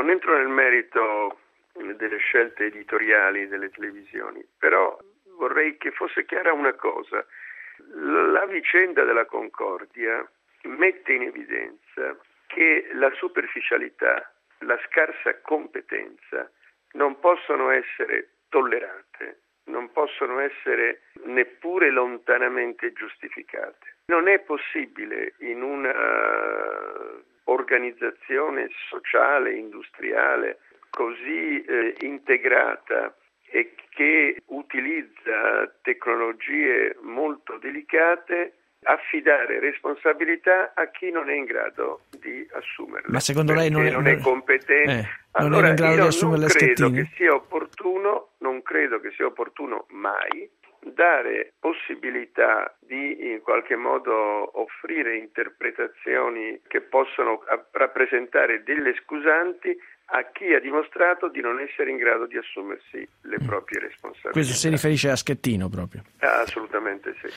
non entro nel merito delle scelte editoriali delle televisioni, però vorrei che fosse chiara una cosa. La vicenda della Concordia mette in evidenza che la superficialità, la scarsa competenza non possono essere tollerate, non possono essere neppure lontanamente giustificate. Non è possibile in una organizzazione sociale, industriale, così integrata e che utilizza tecnologie molto delicate, affidare responsabilità a chi non è in grado di assumerle. Ma secondo lei non è competente? Non è in grado di assumerle non credo Schettini? non credo che sia opportuno mai dare possibilità di in qualche modo offrire interpretazioni che possono rappresentare delle scusanti a chi ha dimostrato di non essere in grado di assumersi le proprie responsabilità. Questo si riferisce a Schettino proprio? Assolutamente sì.